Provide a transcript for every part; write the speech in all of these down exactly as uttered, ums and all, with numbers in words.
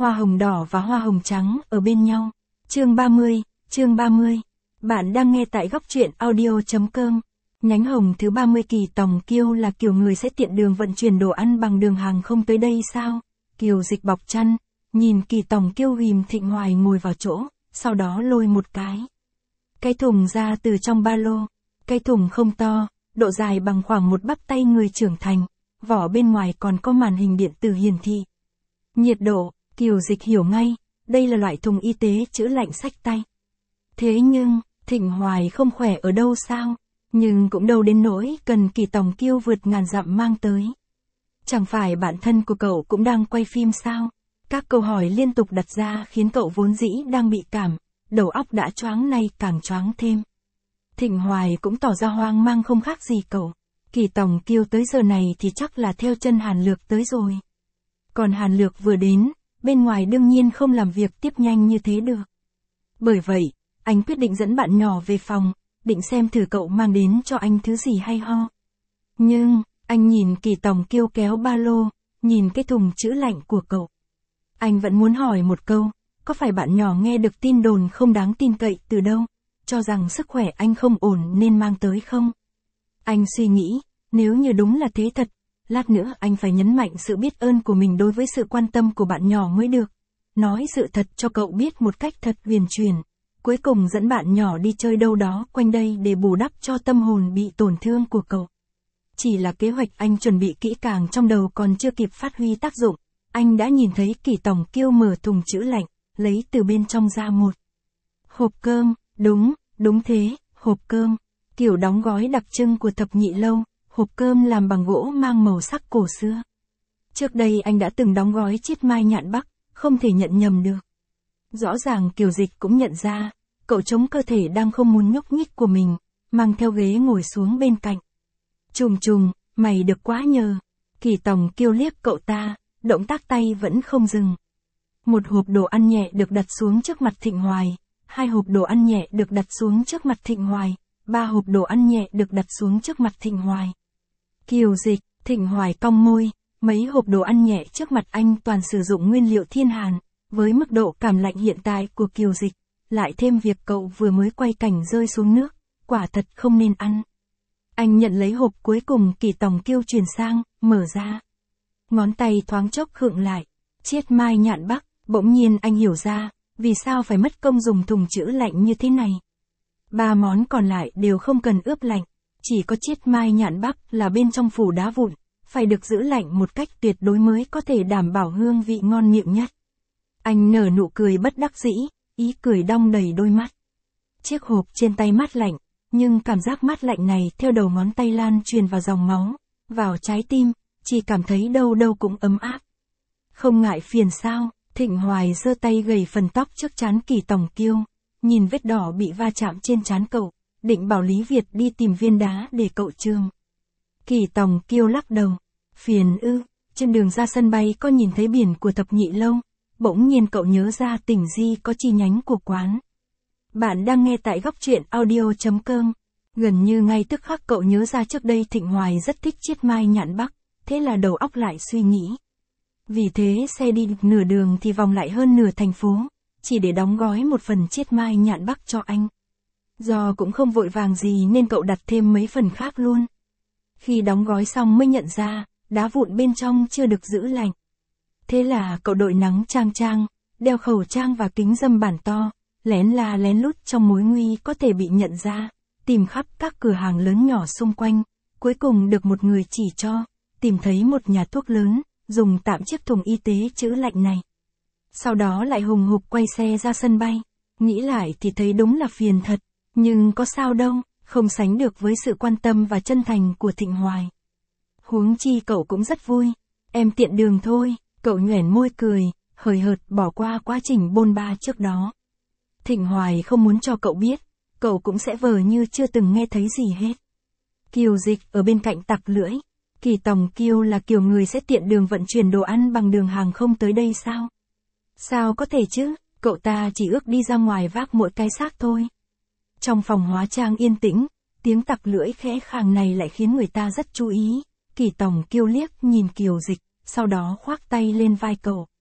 Hoa hồng đỏ và hoa hồng trắng ở bên nhau. Chương ba mươi, chương ba mươi. Bạn đang nghe tại góc truyện audio.com. Nhánh hồng thứ ba mươi. Kỳ Tòng Kiêu là kiểu người sẽ tiện đường vận chuyển đồ ăn bằng đường hàng không tới đây sao? Kiều Dịch bọc chăn, nhìn Kỳ Tòng Kiêu ghim Thịnh Hoài ngồi vào chỗ, sau đó lôi một cái. Cái thùng ra từ trong ba lô. Cái thùng không to, độ dài bằng khoảng một bắp tay người trưởng thành, vỏ bên ngoài còn có màn hình điện tử hiển thị. Nhiệt độ, Kiều Dịch hiểu ngay, đây là loại thùng y tế chữa lạnh xách tay. Thế nhưng, Thịnh Hoài không khỏe ở đâu sao? Nhưng cũng đâu đến nỗi cần Kỳ Tòng Kiêu vượt ngàn dặm mang tới. Chẳng phải bạn thân của cậu cũng đang quay phim sao? Các câu hỏi liên tục đặt ra khiến cậu vốn dĩ đang bị cảm, đầu óc đã choáng nay càng choáng thêm. Thịnh Hoài cũng tỏ ra hoang mang không khác gì cậu. Kỳ Tòng Kiêu tới giờ này thì chắc là theo chân Hàn Lược tới rồi. Còn Hàn Lược vừa đến, bên ngoài đương nhiên không làm việc tiếp nhanh như thế được. Bởi vậy, anh quyết định dẫn bạn nhỏ về phòng, định xem thử cậu mang đến cho anh thứ gì hay ho. Nhưng, anh nhìn Kỳ Tòng Kiêu kéo ba lô, nhìn cái thùng chữa lạnh của cậu. Anh vẫn muốn hỏi một câu, có phải bạn nhỏ nghe được tin đồn không đáng tin cậy từ đâu, cho rằng sức khỏe anh không ổn nên mang tới không? Anh suy nghĩ, nếu như đúng là thế thật, lát nữa anh phải nhấn mạnh sự biết ơn của mình đối với sự quan tâm của bạn nhỏ mới được. Nói sự thật cho cậu biết một cách thật huyền chuyển. Cuối cùng dẫn bạn nhỏ đi chơi đâu đó quanh đây để bù đắp cho tâm hồn bị tổn thương của cậu. Chỉ là kế hoạch anh chuẩn bị kỹ càng trong đầu còn chưa kịp phát huy tác dụng, anh đã nhìn thấy Kỳ Tòng Kiêu mở thùng chữa lạnh, lấy từ bên trong ra một hộp cơm. Đúng, đúng thế, hộp cơm. Kiểu đóng gói đặc trưng của thập nhị lâu, hộp cơm làm bằng gỗ mang màu sắc cổ xưa. Trước đây anh đã từng đóng gói chiết mai nhạn Bắc, không thể nhận nhầm được. Rõ ràng Kiều Dịch cũng nhận ra, cậu chống cơ thể đang không muốn nhúc nhích của mình, mang theo ghế ngồi xuống bên cạnh. Trùng trùng, mày được quá nhờ. Kỳ Tòng Kiêu liếc cậu ta, động tác tay vẫn không dừng. Một hộp đồ ăn nhẹ được đặt xuống trước mặt Thịnh Hoài, hai hộp đồ ăn nhẹ được đặt xuống trước mặt Thịnh Hoài, ba hộp đồ ăn nhẹ được đặt xuống trước mặt Thịnh Hoài. Kiều Dịch, Thịnh Hoài cong môi, mấy hộp đồ ăn nhẹ trước mặt anh toàn sử dụng nguyên liệu thiên hàn, với mức độ cảm lạnh hiện tại của Kiều Dịch, lại thêm việc cậu vừa mới quay cảnh rơi xuống nước, quả thật không nên ăn. Anh nhận lấy hộp cuối cùng Kỳ Tòng Kiêu truyền sang, mở ra. Ngón tay thoáng chốc khựng lại, chiết mai nhạn Bắc, bỗng nhiên anh hiểu ra, vì sao phải mất công dùng thùng chữa lạnh như thế này. Ba món còn lại đều không cần ướp lạnh, chỉ có chiết mai nhạn Bắc là bên trong phủ đá vụn, phải được giữ lạnh một cách tuyệt đối mới có thể đảm bảo hương vị ngon miệng nhất. Anh nở nụ cười bất đắc dĩ, ý cười đong đầy đôi mắt. Chiếc hộp trên tay mát lạnh, nhưng cảm giác mát lạnh này theo đầu ngón tay lan truyền vào dòng máu, vào trái tim, chỉ cảm thấy đâu đâu cũng ấm áp. Không ngại phiền sao? Thịnh Hoài giơ tay gầy phần tóc trước trán Kỳ Tòng Kiêu, nhìn vết đỏ bị va chạm trên trán cậu, định bảo Lý Việt đi tìm viên đá để cậu chườm. Kỳ Tòng Kiêu lắc đầu, phiền ư? Trên đường ra sân bay có nhìn thấy biển của thập nhị lâu, bỗng nhiên cậu nhớ ra Tỉnh Di có chi nhánh của quán. Bạn đang nghe tại góc truyện audio.com. Gần như ngay tức khắc cậu nhớ ra trước đây Thịnh Hoài rất thích chiết mai nhạn Bắc, thế là đầu óc lại suy nghĩ. Vì thế xe đi nửa đường thì vòng lại hơn nửa thành phố, chỉ để đóng gói một phần chiết mai nhạn Bắc cho anh. Do cũng không vội vàng gì nên cậu đặt thêm mấy phần khác luôn. Khi đóng gói xong mới nhận ra, đá vụn bên trong chưa được giữ lạnh. Thế là cậu đội nắng trang trang, đeo khẩu trang và kính râm bản to, lén la lén lút trong mối nguy có thể bị nhận ra, tìm khắp các cửa hàng lớn nhỏ xung quanh, cuối cùng được một người chỉ cho, tìm thấy một nhà thuốc lớn, dùng tạm chiếc thùng y tế chữa lạnh này. Sau đó lại hùng hục quay xe ra sân bay, nghĩ lại thì thấy đúng là phiền thật, nhưng có sao đâu, không sánh được với sự quan tâm và chân thành của Thịnh Hoài. Huống chi cậu cũng rất vui, em tiện đường thôi, cậu nhoẻn môi cười, hời hợt bỏ qua quá trình bôn ba trước đó. Thịnh Hoài không muốn cho cậu biết, cậu cũng sẽ vờ như chưa từng nghe thấy gì hết. Kiều Dịch ở bên cạnh tặc lưỡi, Kỳ Tòng Kiêu là kiểu người sẽ tiện đường vận chuyển đồ ăn bằng đường hàng không tới đây sao? Sao có thể chứ, cậu ta chỉ ước đi ra ngoài vác mỗi cái xác thôi. Trong phòng hóa trang yên tĩnh, tiếng tặc lưỡi khẽ khàng này lại khiến người ta rất chú ý. Kỳ Tòng Kiêu liếc nhìn Kiều Dịch, sau đó khoác tay lên vai cậu.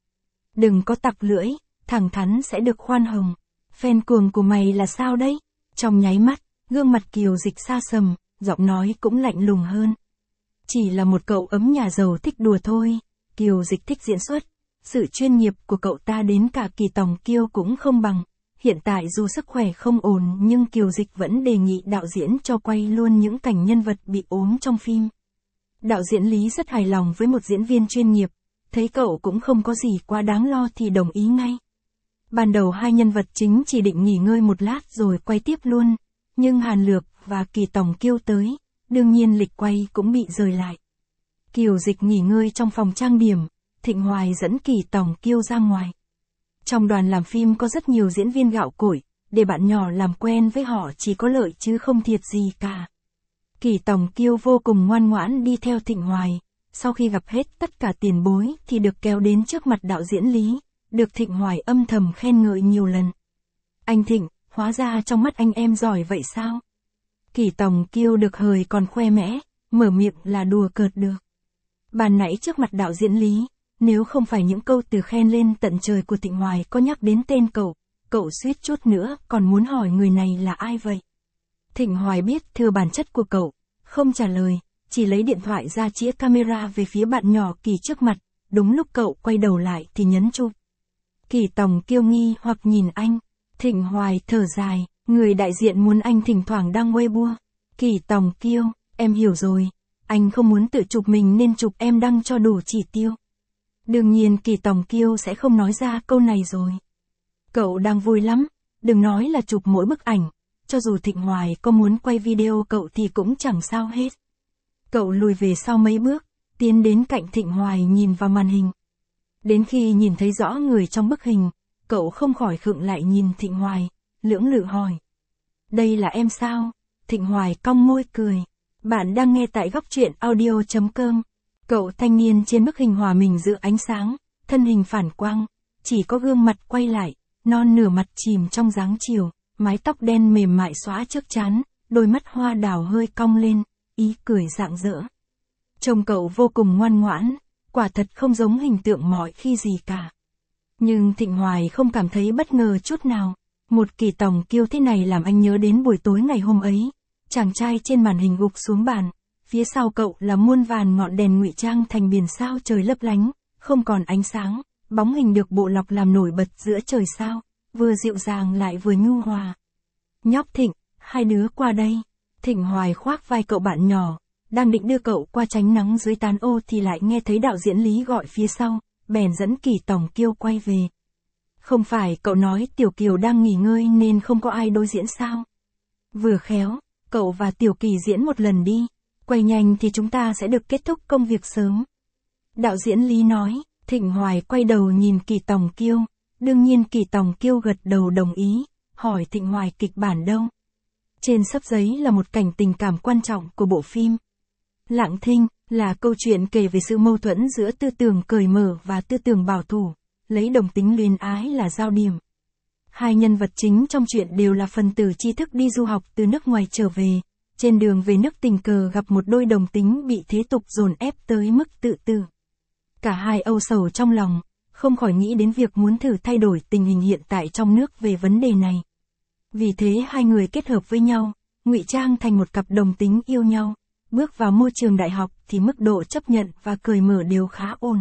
Đừng có tặc lưỡi, thẳng thắn sẽ được khoan hồng. Fan cuồng của mày là sao đấy? Trong nháy mắt, gương mặt Kiều Dịch xa sầm, giọng nói cũng lạnh lùng hơn. Chỉ là một cậu ấm nhà giàu thích đùa thôi. Kiều Dịch thích diễn xuất. Sự chuyên nghiệp của cậu ta đến cả Kỳ Tòng Kiêu cũng không bằng. Hiện tại dù sức khỏe không ổn nhưng Kiều Dịch vẫn đề nghị đạo diễn cho quay luôn những cảnh nhân vật bị ốm trong phim. Đạo diễn Lý rất hài lòng với một diễn viên chuyên nghiệp, thấy cậu cũng không có gì quá đáng lo thì đồng ý ngay. Ban đầu hai nhân vật chính chỉ định nghỉ ngơi một lát rồi quay tiếp luôn, nhưng Hàn Lược và Kỳ Tòng Kiêu tới, đương nhiên lịch quay cũng bị rời lại. Kiều Dịch nghỉ ngơi trong phòng trang điểm, Thịnh Hoài dẫn Kỳ Tòng Kiêu ra ngoài. Trong đoàn làm phim có rất nhiều diễn viên gạo cội, để bạn nhỏ làm quen với họ chỉ có lợi chứ không thiệt gì cả. Kỳ Tòng Kiêu vô cùng ngoan ngoãn đi theo Thịnh Hoài, sau khi gặp hết tất cả tiền bối thì được kéo đến trước mặt đạo diễn Lý, được Thịnh Hoài âm thầm khen ngợi nhiều lần. Anh Thịnh, hóa ra trong mắt anh em giỏi vậy sao? Kỳ Tòng Kiêu được hời còn khoe mẽ, mở miệng là đùa cợt được. Ban nãy trước mặt đạo diễn Lý, nếu không phải những câu từ khen lên tận trời của Thịnh Hoài có nhắc đến tên cậu, cậu suýt chút nữa còn muốn hỏi người này là ai vậy. Thịnh Hoài biết thừa bản chất của cậu, không trả lời, chỉ lấy điện thoại ra chĩa camera về phía bạn nhỏ Kỳ trước mặt, đúng lúc cậu quay đầu lại thì nhấn chụp. Kỳ Tòng Kiêu nghi hoặc nhìn anh, Thịnh Hoài thở dài, người đại diện muốn anh thỉnh thoảng đăng Weibo. Kỳ Tòng Kiêu, em hiểu rồi, anh không muốn tự chụp mình nên chụp em đăng cho đủ chỉ tiêu. Đương nhiên Kỳ Tòng Kiêu sẽ không nói ra câu này rồi. Cậu đang vui lắm, đừng nói là chụp mỗi bức ảnh, cho dù Thịnh Hoài có muốn quay video cậu thì cũng chẳng sao hết. Cậu lùi về sau mấy bước, tiến đến cạnh Thịnh Hoài nhìn vào màn hình. Đến khi nhìn thấy rõ người trong bức hình, cậu không khỏi khựng lại nhìn Thịnh Hoài, lưỡng lự hỏi. Đây là em sao? Thịnh Hoài cong môi cười. Bạn đang nghe tại góc truyện audio chấm com. Cậu thanh niên trên bức hình hòa mình giữa ánh sáng, thân hình phản quang, chỉ có gương mặt quay lại, non nửa mặt chìm trong dáng chiều, mái tóc đen mềm mại xõa trước trán, đôi mắt hoa đào hơi cong lên, ý cười rạng rỡ. Trông cậu vô cùng ngoan ngoãn, quả thật không giống hình tượng mọi khi gì cả. Nhưng Thịnh Hoài không cảm thấy bất ngờ chút nào. Một Kỳ Tòng Kiêu thế này làm anh nhớ đến buổi tối ngày hôm ấy. Chàng trai trên màn hình gục xuống bàn, phía sau cậu là muôn vàn ngọn đèn ngụy trang thành biển sao trời lấp lánh, không còn ánh sáng, bóng hình được bộ lọc làm nổi bật giữa trời sao, vừa dịu dàng lại vừa nhu hòa. Nhóc Thịnh, hai đứa qua đây. Thịnh Hoài khoác vai cậu bạn nhỏ, đang định đưa cậu qua tránh nắng dưới tán ô thì lại nghe thấy đạo diễn Lý gọi phía sau, bèn dẫn Kỳ Tòng Kiêu quay về. Không phải cậu nói Tiểu Kiều đang nghỉ ngơi nên không có ai đối diễn sao? Vừa khéo, cậu và Tiểu Kỳ diễn một lần đi, quay nhanh thì chúng ta sẽ được kết thúc công việc sớm. Đạo diễn Lý nói. Thịnh Hoài quay đầu nhìn Kỳ Tòng Kiêu, đương nhiên Kỳ Tòng Kiêu gật đầu đồng ý, hỏi Thịnh Hoài kịch bản đâu. Trên xấp giấy là một cảnh tình cảm quan trọng của bộ phim. Lặng Thinh là câu chuyện kể về sự mâu thuẫn giữa tư tưởng cởi mở và tư tưởng bảo thủ, lấy đồng tính luyến ái là giao điểm. Hai nhân vật chính trong chuyện đều là phần tử tri thức đi du học từ nước ngoài trở về, trên đường về nước tình cờ gặp một đôi đồng tính bị thế tục dồn ép tới mức tự tử. Cả hai âu sầu trong lòng, không khỏi nghĩ đến việc muốn thử thay đổi tình hình hiện tại trong nước về vấn đề này. Vì thế hai người kết hợp với nhau, ngụy trang thành một cặp đồng tính yêu nhau, bước vào môi trường đại học thì mức độ chấp nhận và cởi mở đều khá ổn.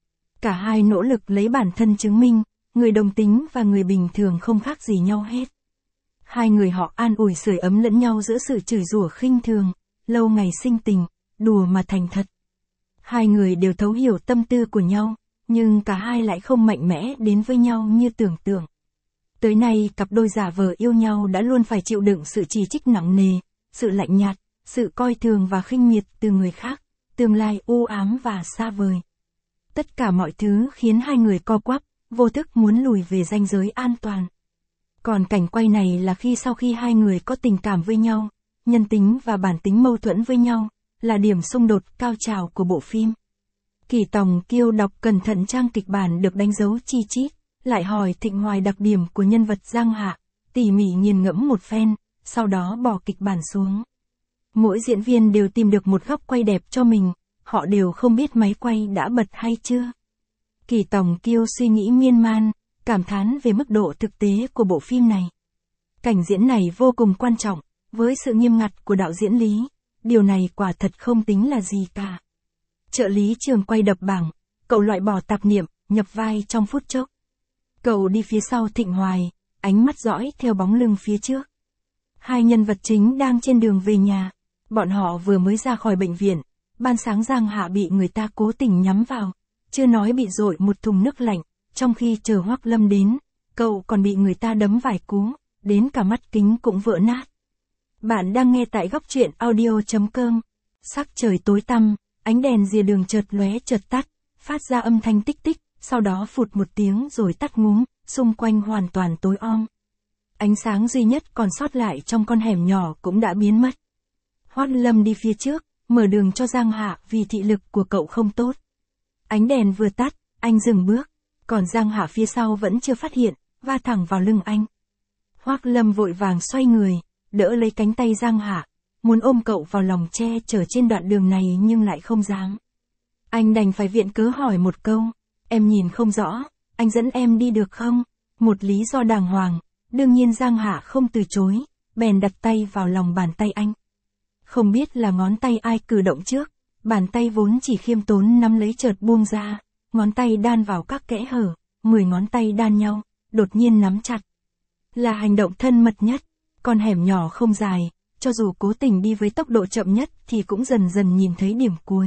Cả hai nỗ lực lấy bản thân chứng minh, người đồng tính và người bình thường không khác gì nhau hết. Hai người họ an ủi sưởi ấm lẫn nhau giữa sự chửi rủa khinh thường, lâu ngày sinh tình, đùa mà thành thật. Hai người đều thấu hiểu tâm tư của nhau, nhưng cả hai lại không mạnh mẽ đến với nhau như tưởng tượng. Tới nay cặp đôi giả vờ yêu nhau đã luôn phải chịu đựng sự chỉ trích nặng nề, sự lạnh nhạt, sự coi thường và khinh miệt từ người khác, tương lai u ám và xa vời. Tất cả mọi thứ khiến hai người co quắp, vô thức muốn lùi về ranh giới an toàn. Còn cảnh quay này là khi sau khi hai người có tình cảm với nhau, nhân tính và bản tính mâu thuẫn với nhau, là điểm xung đột cao trào của bộ phim. Kỳ Tòng Kiêu đọc cẩn thận trang kịch bản được đánh dấu chi chít, lại hỏi Thịnh Hoài đặc điểm của nhân vật Giang Hạ, tỉ mỉ nghiền ngẫm một phen, sau đó bỏ kịch bản xuống. Mỗi diễn viên đều tìm được một góc quay đẹp cho mình, họ đều không biết máy quay đã bật hay chưa. Kỳ Tòng Kiêu suy nghĩ miên man, cảm thán về mức độ thực tế của bộ phim này. Cảnh diễn này vô cùng quan trọng, với sự nghiêm ngặt của đạo diễn Lý, điều này quả thật không tính là gì cả. Trợ lý trường quay đập bảng, cậu loại bỏ tạp niệm, nhập vai trong phút chốc. Cậu đi phía sau Thịnh Hoài, ánh mắt dõi theo bóng lưng phía trước. Hai nhân vật chính đang trên đường về nhà, bọn họ vừa mới ra khỏi bệnh viện, ban sáng Giang Hạ bị người ta cố tình nhắm vào, chưa nói bị dội một thùng nước lạnh, trong khi chờ Hoắc Lâm đến, cậu còn bị người ta đấm vài cú, đến cả mắt kính cũng vỡ nát. Bạn đang nghe tại góc truyện audio.com. Sắc trời tối tăm, ánh đèn rìa đường chợt lóe chợt tắt, phát ra âm thanh tích tích, sau đó phụt một tiếng rồi tắt ngúm, xung quanh hoàn toàn tối om. Ánh sáng duy nhất còn sót lại trong con hẻm nhỏ cũng đã biến mất. Hoắc Lâm đi phía trước, mở đường cho Giang Hạ vì thị lực của cậu không tốt. Ánh đèn vừa tắt, anh dừng bước, còn Giang Hạ phía sau vẫn chưa phát hiện, va thẳng vào lưng anh. Hoắc Lâm vội vàng xoay người, đỡ lấy cánh tay Giang Hạ, muốn ôm cậu vào lòng che chở trên đoạn đường này nhưng lại không dám. Anh đành phải viện cớ hỏi một câu, em nhìn không rõ, anh dẫn em đi được không? Một lý do đàng hoàng, đương nhiên Giang Hạ không từ chối, bèn đặt tay vào lòng bàn tay anh. Không biết là ngón tay ai cử động trước, bàn tay vốn chỉ khiêm tốn nắm lấy chợt buông ra, ngón tay đan vào các kẽ hở, mười ngón tay đan nhau, đột nhiên nắm chặt. Là hành động thân mật nhất, con hẻm nhỏ không dài, cho dù cố tình đi với tốc độ chậm nhất thì cũng dần dần nhìn thấy điểm cuối.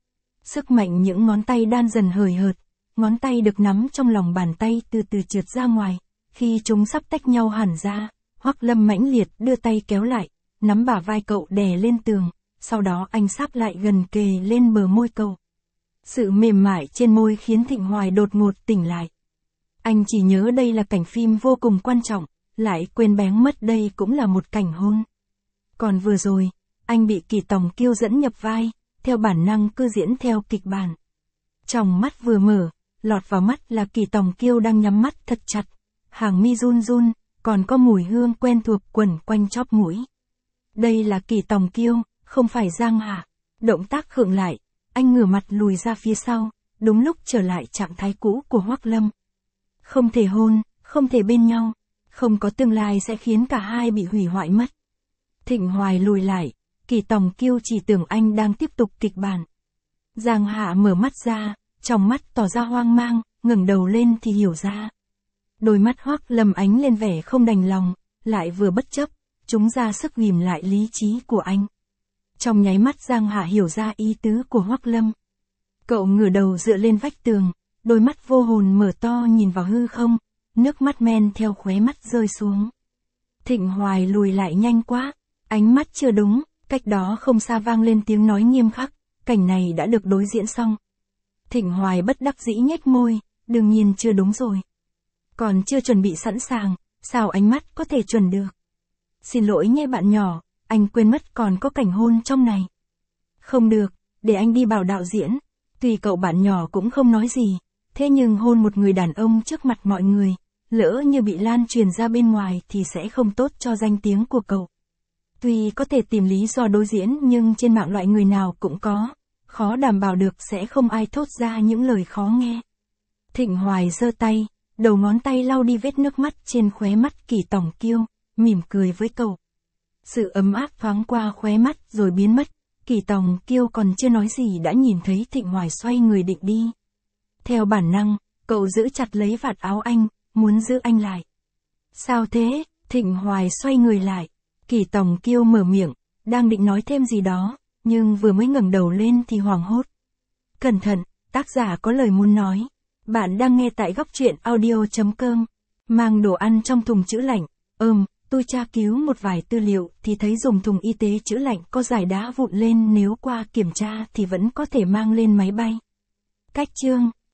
Sức mạnh những ngón tay đan dần hời hợt, ngón tay được nắm trong lòng bàn tay từ từ trượt ra ngoài, khi chúng sắp tách nhau hẳn ra, Hoắc Lâm mãnh liệt đưa tay kéo lại, nắm bả vai cậu đè lên tường, sau đó anh sáp lại gần kề lên bờ môi cậu. Sự mềm mại trên môi khiến Thịnh Hoài đột ngột tỉnh lại. Anh chỉ nhớ đây là cảnh phim vô cùng quan trọng, lại quên bén mất đây cũng là một cảnh hôn. Còn vừa rồi, anh bị Kỳ Tòng Kiêu dẫn nhập vai, theo bản năng cứ diễn theo kịch bản. Tròng mắt vừa mở, lọt vào mắt là Kỳ Tòng Kiêu đang nhắm mắt thật chặt, hàng mi run run, còn có mùi hương quen thuộc quẩn quanh chóp mũi. Đây là Kỳ Tòng Kiêu, không phải Giang Hạ. Động tác khựng lại, anh ngửa mặt lùi ra phía sau, đúng lúc trở lại trạng thái cũ của Hoắc Lâm. Không thể hôn, không thể bên nhau, không có tương lai sẽ khiến cả hai bị hủy hoại mất. Thịnh Hoài lùi lại, Kỳ Tòng Kiêu chỉ tưởng anh đang tiếp tục kịch bản. Giang Hạ mở mắt ra, trong mắt tỏ ra hoang mang, ngẩng đầu lên thì hiểu ra. Đôi mắt Hoắc Lâm ánh lên vẻ không đành lòng, lại vừa bất chấp, chúng ra sức ghìm lại lý trí của anh. Trong nháy mắt Giang Hạ hiểu ra ý tứ của Hoắc Lâm. Cậu ngửa đầu dựa lên vách tường, đôi mắt vô hồn mở to nhìn vào hư không, nước mắt men theo khóe mắt rơi xuống. Thịnh Hoài lùi lại nhanh quá, ánh mắt chưa đúng, cách đó không xa vang lên tiếng nói nghiêm khắc, cảnh này đã được đối diễn xong. Thịnh Hoài bất đắc dĩ nhếch môi, đương nhiên chưa đúng rồi. Còn chưa chuẩn bị sẵn sàng, sao ánh mắt có thể chuẩn được? Xin lỗi nhé bạn nhỏ, anh quên mất còn có cảnh hôn trong này. Không được, để anh đi bảo đạo diễn. Tuy cậu bạn nhỏ cũng không nói gì, thế nhưng hôn một người đàn ông trước mặt mọi người, lỡ như bị lan truyền ra bên ngoài thì sẽ không tốt cho danh tiếng của cậu. Tuy có thể tìm lý do đối diễn nhưng trên mạng loại người nào cũng có, khó đảm bảo được sẽ không ai thốt ra những lời khó nghe. Thịnh Hoài giơ tay, đầu ngón tay lau đi vết nước mắt trên khóe mắt Kỳ Tòng Kiêu, mỉm cười với cậu. Sự ấm áp thoáng qua khóe mắt rồi biến mất, Kỳ Tòng Kiêu còn chưa nói gì đã nhìn thấy Thịnh Hoài xoay người định đi. Theo bản năng, cậu giữ chặt lấy vạt áo anh, muốn giữ anh lại. Sao thế? Thịnh Hoài xoay người lại, Kỳ Tòng Kiêu mở miệng, đang định nói thêm gì đó, nhưng vừa mới ngẩng đầu lên thì hoảng hốt. Cẩn thận, tác giả có lời muốn nói. Bạn đang nghe tại góc truyện audio.com. Mang đồ ăn trong thùng trữ lạnh. Ừm, tôi tra cứu một vài tư liệu thì thấy dùng thùng y tế trữ lạnh có giải đá vụn lên, nếu qua kiểm tra thì vẫn có thể mang lên máy bay. Cách chương